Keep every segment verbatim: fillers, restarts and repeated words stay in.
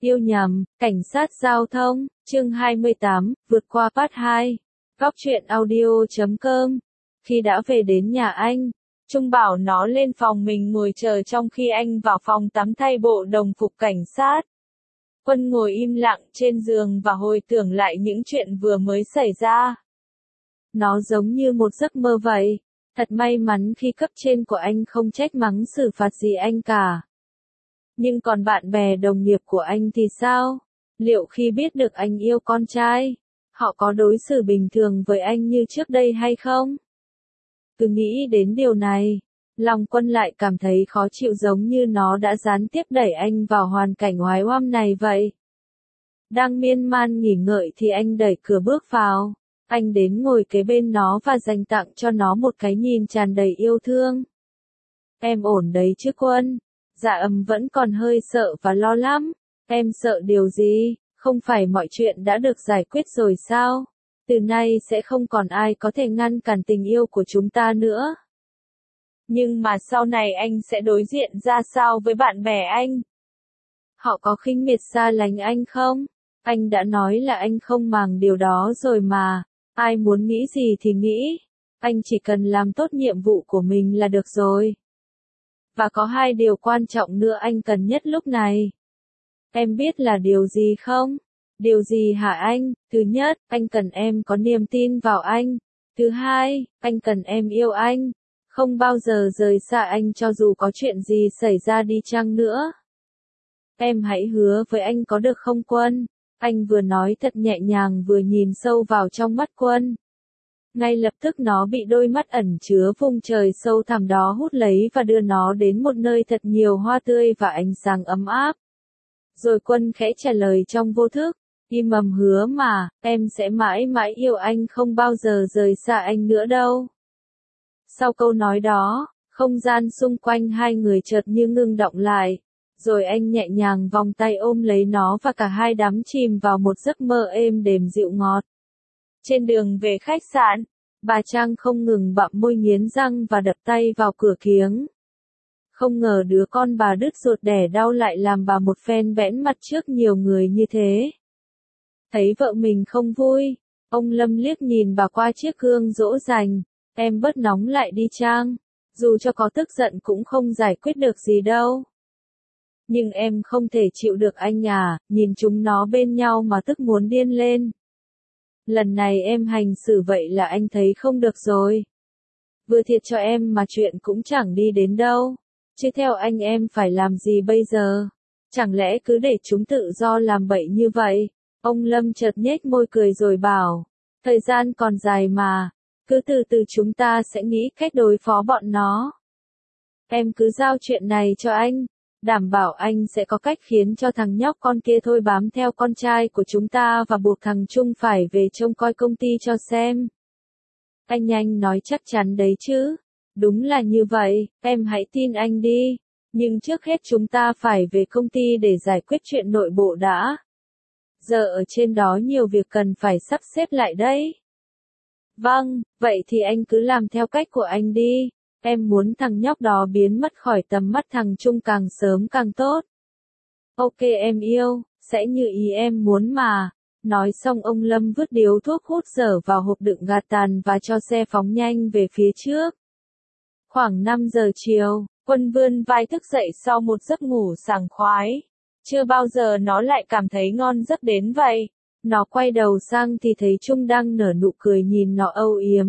Yêu nhầm, cảnh sát giao thông, chương hai mươi tám, vượt qua part hai. Góc truyện audio chấm com. Khi đã về đến nhà anh, Trung bảo nó lên phòng mình ngồi chờ trong khi anh vào phòng tắm thay bộ đồng phục cảnh sát. Quân ngồi im lặng trên giường và hồi tưởng lại những chuyện vừa mới xảy ra. Nó giống như một giấc mơ vậy. Thật may mắn khi cấp trên của anh không trách mắng xử phạt gì anh cả. Nhưng còn bạn bè đồng nghiệp của anh thì sao? Liệu khi biết được anh yêu con trai, họ có đối xử bình thường với anh như trước đây hay không? Cứ nghĩ đến điều này, lòng Quân lại cảm thấy khó chịu giống như nó đã gián tiếp đẩy anh vào hoàn cảnh oái oăm này vậy. Đang miên man nghỉ ngợi thì anh đẩy cửa bước vào. Anh đến ngồi kế bên nó và dành tặng cho nó một cái nhìn tràn đầy yêu thương. Em ổn đấy chứ Quân? Dạ Ấm vẫn còn hơi sợ và lo lắm. Em sợ điều gì? Không phải mọi chuyện đã được giải quyết rồi sao? Từ nay sẽ không còn ai có thể ngăn cản tình yêu của chúng ta nữa. Nhưng mà sau này anh sẽ đối diện ra sao với bạn bè anh? Họ có khinh miệt xa lánh anh không? Anh đã nói là anh không màng điều đó rồi mà. Ai muốn nghĩ gì thì nghĩ. Anh chỉ cần làm tốt nhiệm vụ của mình là được rồi. Và có hai điều quan trọng nữa anh cần nhất lúc này. Em biết là điều gì không? Điều gì hả anh? Thứ nhất, anh cần em có niềm tin vào anh. Thứ hai, anh cần em yêu anh. Không bao giờ rời xa anh cho dù có chuyện gì xảy ra đi chăng nữa. Em hãy hứa với anh có được không Quân? Anh vừa nói thật nhẹ nhàng vừa nhìn sâu vào trong mắt Quân. Ngay lập tức nó bị đôi mắt ẩn chứa vùng trời sâu thẳm đó hút lấy và đưa nó đến một nơi thật nhiều hoa tươi và ánh sáng ấm áp. Rồi Quân khẽ trả lời trong vô thức, im ầm hứa mà, em sẽ mãi mãi yêu anh không bao giờ rời xa anh nữa đâu. Sau câu nói đó, không gian xung quanh hai người chợt như ngưng động lại. Rồi anh nhẹ nhàng vòng tay ôm lấy nó và cả hai đắm chìm vào một giấc mơ êm đềm dịu ngọt. Trên đường về khách sạn, bà Trang không ngừng bặm môi nghiến răng và đập tay vào cửa kiếng. Không ngờ đứa con bà đứt ruột đẻ đau lại làm bà một phen bẽn mặt trước nhiều người như thế. Thấy vợ mình không vui, ông Lâm liếc nhìn bà qua chiếc gương dỗ dành, em bớt nóng lại đi Trang, dù cho có tức giận cũng không giải quyết được gì đâu. Nhưng em không thể chịu được anh à, nhìn chúng nó bên nhau mà tức muốn điên lên. Lần này em hành xử vậy là anh thấy không được rồi. Vừa thiệt cho em mà chuyện cũng chẳng đi đến đâu. Chứ theo anh em phải làm gì bây giờ? Chẳng lẽ cứ để chúng tự do làm bậy như vậy? Ông Lâm chợt nhếch môi cười rồi bảo. Thời gian còn dài mà. Cứ từ từ chúng ta sẽ nghĩ cách đối phó bọn nó. Em cứ giao chuyện này cho anh. Đảm bảo anh sẽ có cách khiến cho thằng nhóc con kia thôi bám theo con trai của chúng ta và buộc thằng Trung phải về trông coi công ty cho xem. Anh nhanh nói chắc chắn đấy chứ. Đúng là như vậy, em hãy tin anh đi. Nhưng trước hết chúng ta phải về công ty để giải quyết chuyện nội bộ đã. Giờ ở trên đó nhiều việc cần phải sắp xếp lại đấy. Vâng, vậy thì anh cứ làm theo cách của anh đi. Em muốn thằng nhóc đó biến mất khỏi tầm mắt thằng Trung càng sớm càng tốt. Ok em yêu, sẽ như ý em muốn mà. Nói xong ông Lâm vứt điếu thuốc hút dở vào hộp đựng gạt tàn và cho xe phóng nhanh về phía trước. Khoảng năm giờ chiều, Quân vươn vai thức dậy sau một giấc ngủ sảng khoái. Chưa bao giờ nó lại cảm thấy ngon giấc đến vậy. Nó quay đầu sang thì thấy Trung đang nở nụ cười nhìn nó âu yếm.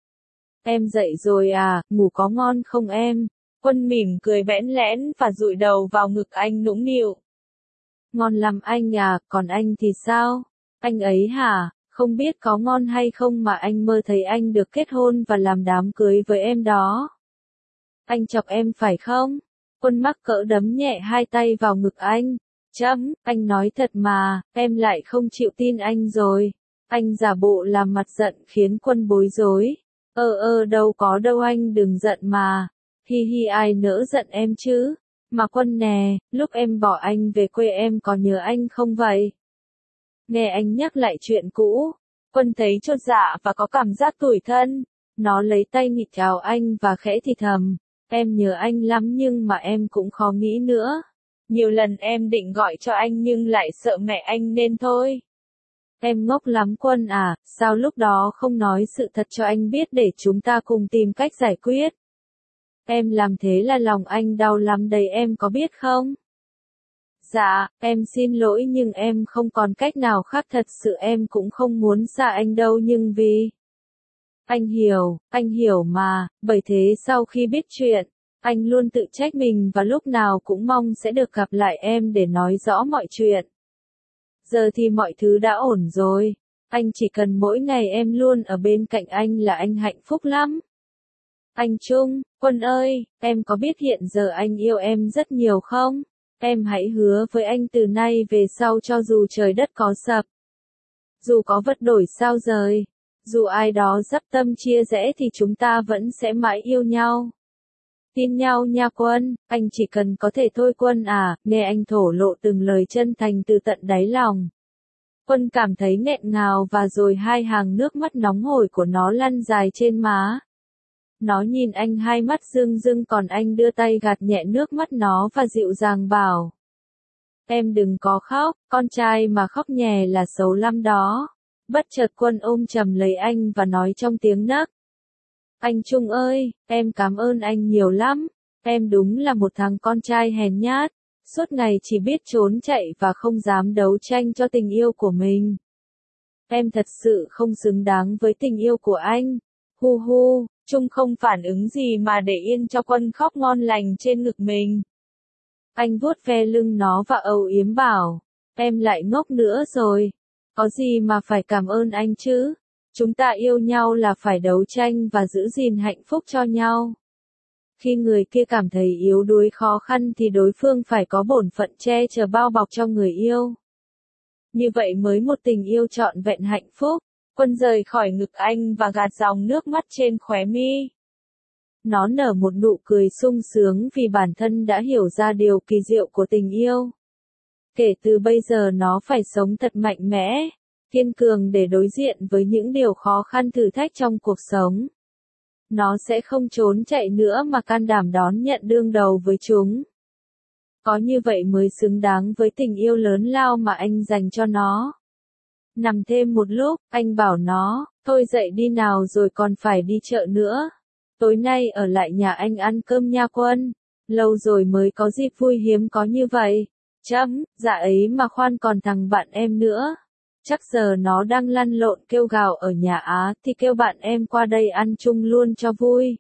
Em dậy rồi à, ngủ có ngon không em? Quân mỉm cười bẽn lẽn và dụi đầu vào ngực anh nũng nịu. Ngon lắm anh à, còn anh thì sao? Anh ấy hả, không biết có ngon hay không mà anh mơ thấy anh được kết hôn và làm đám cưới với em đó. Anh chọc em phải không? Quân mắc cỡ đấm nhẹ hai tay vào ngực anh. Chấm, anh nói thật mà, em lại không chịu tin anh rồi. Anh giả bộ làm mặt giận khiến Quân bối rối. Ơ ơ đâu có đâu anh đừng giận mà. Hi hi ai nỡ giận em chứ. Mà Quân nè, lúc em bỏ anh về quê em có nhớ anh không vậy? Nghe anh nhắc lại chuyện cũ. Quân thấy chột dạ và có cảm giác tủi thân. Nó lấy tay nghịch chào anh và khẽ thì thầm. Em nhớ anh lắm nhưng mà em cũng khó nghĩ nữa. Nhiều lần em định gọi cho anh nhưng lại sợ mẹ anh nên thôi. Em ngốc lắm Quân à, sao lúc đó không nói sự thật cho anh biết để chúng ta cùng tìm cách giải quyết? Em làm thế là lòng anh đau lắm đấy em có biết không? Dạ, em xin lỗi nhưng em không còn cách nào khác, thật sự em cũng không muốn xa anh đâu nhưng vì... Anh hiểu, anh hiểu mà, bởi thế sau khi biết chuyện, anh luôn tự trách mình và lúc nào cũng mong sẽ được gặp lại em để nói rõ mọi chuyện. Giờ thì mọi thứ đã ổn rồi, anh chỉ cần mỗi ngày em luôn ở bên cạnh anh là anh hạnh phúc lắm. Anh Trung, Quân ơi, em có biết hiện giờ anh yêu em rất nhiều không? Em hãy hứa với anh từ nay về sau cho dù trời đất có sập, dù có vật đổi sao rời, dù ai đó dắp tâm chia rẽ thì chúng ta vẫn sẽ mãi yêu nhau. Tin nhau nha Quân, anh chỉ cần có thể thôi Quân à, nghe anh thổ lộ từng lời chân thành từ tận đáy lòng. Quân cảm thấy nghẹn ngào và rồi hai hàng nước mắt nóng hổi của nó lăn dài trên má. Nó nhìn anh hai mắt rưng rưng còn anh đưa tay gạt nhẹ nước mắt nó và dịu dàng bảo. Em đừng có khóc, con trai mà khóc nhè là xấu lắm đó. Bất chợt Quân ôm chầm lấy anh và nói trong tiếng nấc. Anh Trung ơi, em cảm ơn anh nhiều lắm. Em đúng là một thằng con trai hèn nhát, suốt ngày chỉ biết trốn chạy và không dám đấu tranh cho tình yêu của mình. Em thật sự không xứng đáng với tình yêu của anh. Hu hu, Trung không phản ứng gì mà để yên cho Quân khóc ngon lành trên ngực mình. Anh vuốt ve lưng nó và âu yếm bảo, em lại ngốc nữa rồi. Có gì mà phải cảm ơn anh chứ? Chúng ta yêu nhau là phải đấu tranh và giữ gìn hạnh phúc cho nhau. Khi người kia cảm thấy yếu đuối khó khăn thì đối phương phải có bổn phận che chở bao bọc cho người yêu. Như vậy mới một tình yêu trọn vẹn hạnh phúc. Quân rời khỏi ngực anh và gạt dòng nước mắt trên khóe mi. Nó nở một nụ cười sung sướng vì bản thân đã hiểu ra điều kỳ diệu của tình yêu. Kể từ bây giờ nó phải sống thật mạnh mẽ, kiên cường để đối diện với những điều khó khăn thử thách trong cuộc sống. Nó sẽ không trốn chạy nữa mà can đảm đón nhận đương đầu với chúng. Có như vậy mới xứng đáng với tình yêu lớn lao mà anh dành cho nó. Nằm thêm một lúc, anh bảo nó, thôi dậy đi nào rồi còn phải đi chợ nữa. Tối nay ở lại nhà anh ăn cơm nha Quân. Lâu rồi mới có dịp vui hiếm có như vậy. Chấm, dạ ấy mà khoan còn thằng bạn em nữa. Chắc giờ nó đang lăn lộn kêu gào ở nhà Á thì kêu bạn em qua đây ăn chung luôn cho vui.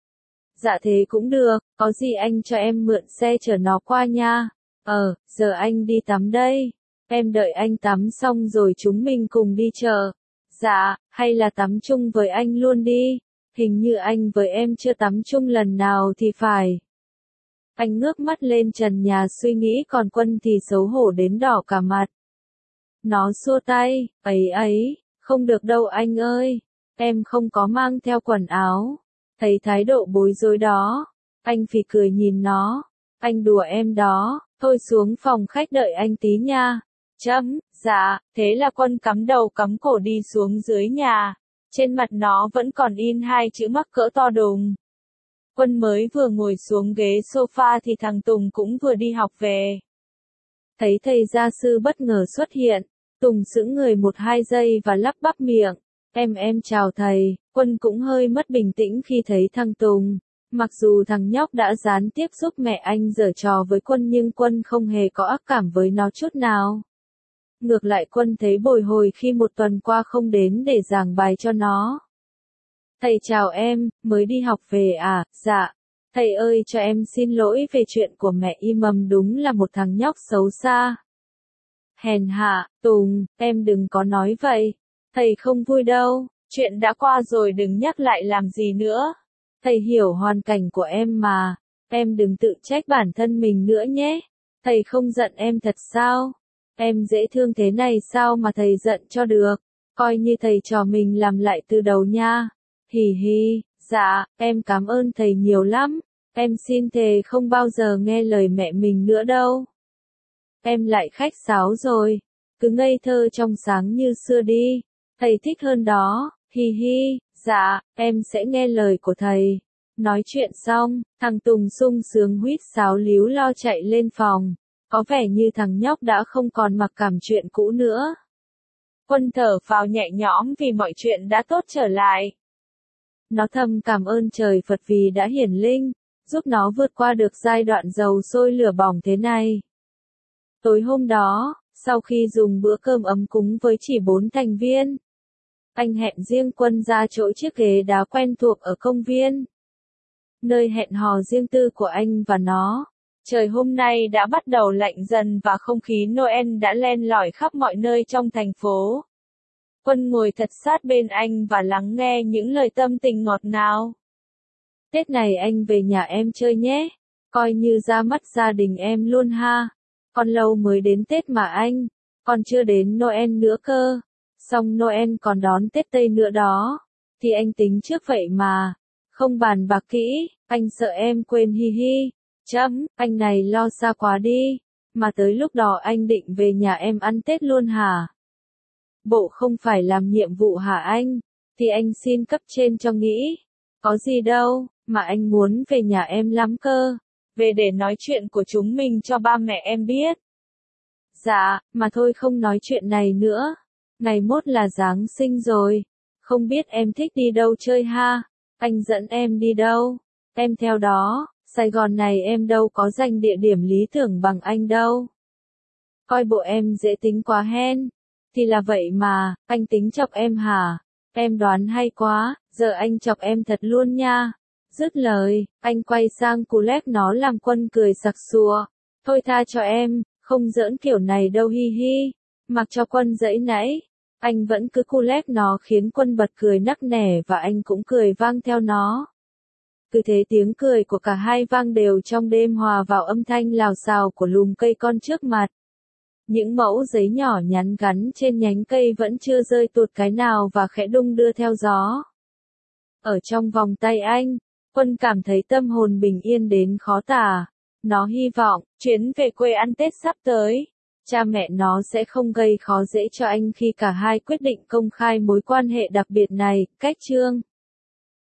Dạ thế cũng được, có gì anh cho em mượn xe chở nó qua nha. Ờ, giờ anh đi tắm đây. Em đợi anh tắm xong rồi chúng mình cùng đi chợ. Dạ, hay là tắm chung với anh luôn đi. Hình như anh với em chưa tắm chung lần nào thì phải. Anh ngước mắt lên trần nhà suy nghĩ còn Quân thì xấu hổ đến đỏ cả mặt. Nó xua tay, ấy ấy, không được đâu anh ơi. Em không có mang theo quần áo. Thấy thái độ bối rối đó. Anh phì cười nhìn nó. Anh đùa em đó, thôi xuống phòng khách đợi anh tí nha. Chấm, dạ, thế là Quân cắm đầu cắm cổ đi xuống dưới nhà. Trên mặt nó vẫn còn in hai chữ mắc cỡ to đùng. Quân mới vừa ngồi xuống ghế sofa thì thằng Tùng cũng vừa đi học về. Thấy thầy gia sư bất ngờ xuất hiện, Tùng sững người một hai giây và lắp bắp miệng. Em em chào thầy. Quân cũng hơi mất bình tĩnh khi thấy thằng Tùng. Mặc dù thằng nhóc đã gián tiếp giúp mẹ anh giở trò với Quân nhưng Quân không hề có ác cảm với nó chút nào. Ngược lại Quân thấy bồi hồi khi một tuần qua không đến để giảng bài cho nó. Thầy chào em, mới đi học về à? Dạ. Thầy ơi cho em xin lỗi về chuyện của mẹ Imam, đúng là một thằng nhóc xấu xa. Hèn hạ, Tùng, em đừng có nói vậy. Thầy không vui đâu, chuyện đã qua rồi đừng nhắc lại làm gì nữa. Thầy hiểu hoàn cảnh của em mà, em đừng tự trách bản thân mình nữa nhé. Thầy không giận em thật sao? Em dễ thương thế này sao mà thầy giận cho được? Coi như thầy trò mình làm lại từ đầu nha. Hì hì, dạ, em cảm ơn thầy nhiều lắm. Em xin thề không bao giờ nghe lời mẹ mình nữa đâu. Em lại khách sáo rồi. Cứ ngây thơ trong sáng như xưa đi. Thầy thích hơn đó. Hi hi, dạ, em sẽ nghe lời của thầy. Nói chuyện xong, thằng Tùng sung sướng huýt sáo líu lo chạy lên phòng. Có vẻ như thằng nhóc đã không còn mặc cảm chuyện cũ nữa. Quân thở phào nhẹ nhõm vì mọi chuyện đã tốt trở lại. Nó thầm cảm ơn trời Phật vì đã hiển linh, giúp nó vượt qua được giai đoạn dầu sôi lửa bỏng thế này. Tối hôm đó, sau khi dùng bữa cơm ấm cúng với chỉ bốn thành viên, anh hẹn riêng Quân ra chỗ chiếc ghế đá quen thuộc ở công viên. Nơi hẹn hò riêng tư của anh và nó. Trời hôm nay đã bắt đầu lạnh dần và không khí Noel đã len lỏi khắp mọi nơi trong thành phố. Quân ngồi thật sát bên anh và lắng nghe những lời tâm tình ngọt ngào. Tết này anh về nhà em chơi nhé, coi như ra mắt gia đình em luôn ha. Còn lâu mới đến Tết mà anh, còn chưa đến Noel nữa cơ. Xong Noel còn đón Tết Tây nữa đó. Thì anh tính trước vậy mà. Không bàn bạc kỹ, anh sợ em quên hi hi. Chấm, anh này lo xa quá đi. Mà tới lúc đó anh định về nhà em ăn Tết luôn hả? Bộ không phải làm nhiệm vụ hả anh? Thì anh xin cấp trên cho nghĩ. Có gì đâu, mà anh muốn về nhà em lắm cơ. Về để nói chuyện của chúng mình cho ba mẹ em biết. Dạ, mà thôi không nói chuyện này nữa. Ngày mốt là Giáng sinh rồi. Không biết em thích đi đâu chơi ha? Anh dẫn em đi đâu? Em theo đó. Sài Gòn này em đâu có dành địa điểm lý tưởng bằng anh đâu. Coi bộ em dễ tính quá hen. Thì là vậy mà, anh tính chọc em hả? Em đoán hay quá, giờ anh chọc em thật luôn nha. Dứt lời, anh quay sang cú lét nó làm Quân cười sặc sụa. Thôi tha cho em, không giỡn kiểu này đâu hi hi. Mặc cho Quân dãy nãy, anh vẫn cứ cú lét nó khiến Quân bật cười nắc nẻ và anh cũng cười vang theo nó. Cứ thế tiếng cười của cả hai vang đều trong đêm hòa vào âm thanh lào xào của lùm cây con trước mặt. Những mẫu giấy nhỏ nhắn gắn trên nhánh cây vẫn chưa rơi tuột cái nào và khẽ đung đưa theo gió. Ở trong vòng tay anh, Quân cảm thấy tâm hồn bình yên đến khó tả. Nó hy vọng, chuyến về quê ăn Tết sắp tới, cha mẹ nó sẽ không gây khó dễ cho anh khi cả hai quyết định công khai mối quan hệ đặc biệt này. Cách chương